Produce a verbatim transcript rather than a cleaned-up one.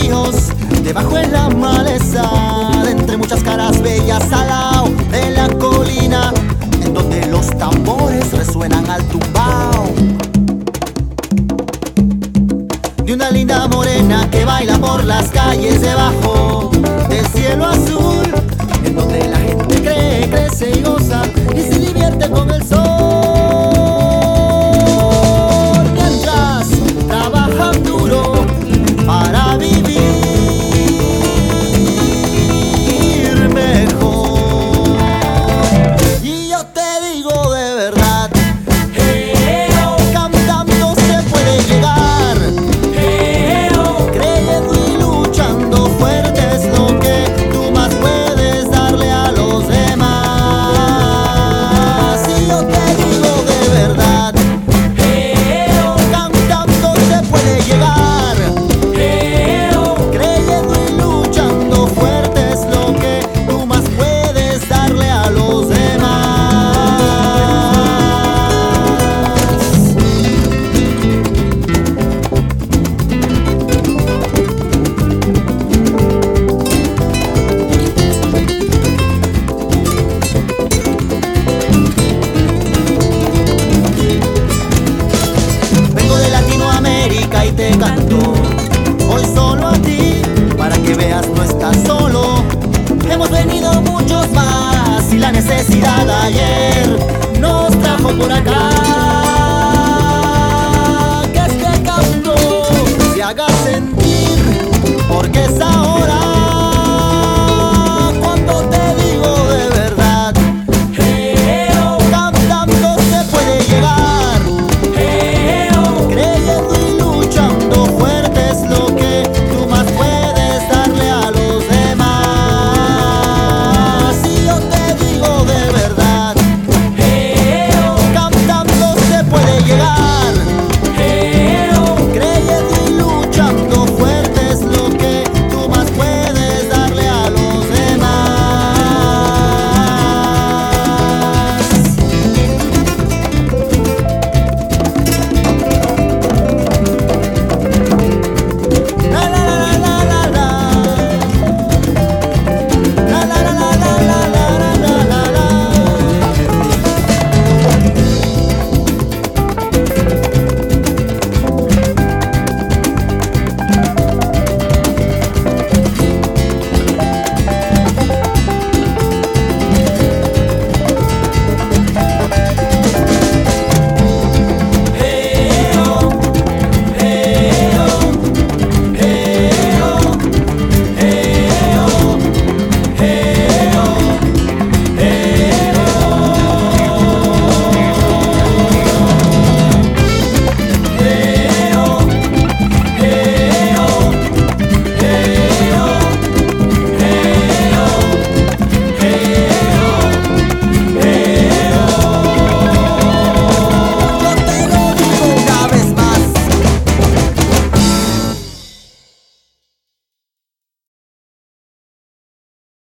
ríos, debajo en la maleza, de entre muchas caras bellas al lado de la colina, en donde los tambores resuenan al tumbao. De una linda morena que baila por las calles debajo del cielo azul, en donde la gente cree, crece y goza y se divierte con el sol. Mientras trabajan duro para vivir mejor. Y yo te digo de verdad, hey, oh, cantando se puede llegar, hey, oh, creyendo y luchando fuerte es lo que tú más puedes darle a los demás. Y yo te digo de verdad, hey, oh, cantando se puede llegar, hey, oh, creyendo y luchando fuerte es lo que tú más puedes darle a los demás. Vengo de Latinoamérica y te canto hoy solo a ti, para que veas no estás solo. Hemos venido muchos más y la necesidad de ayer nos trajo por acá.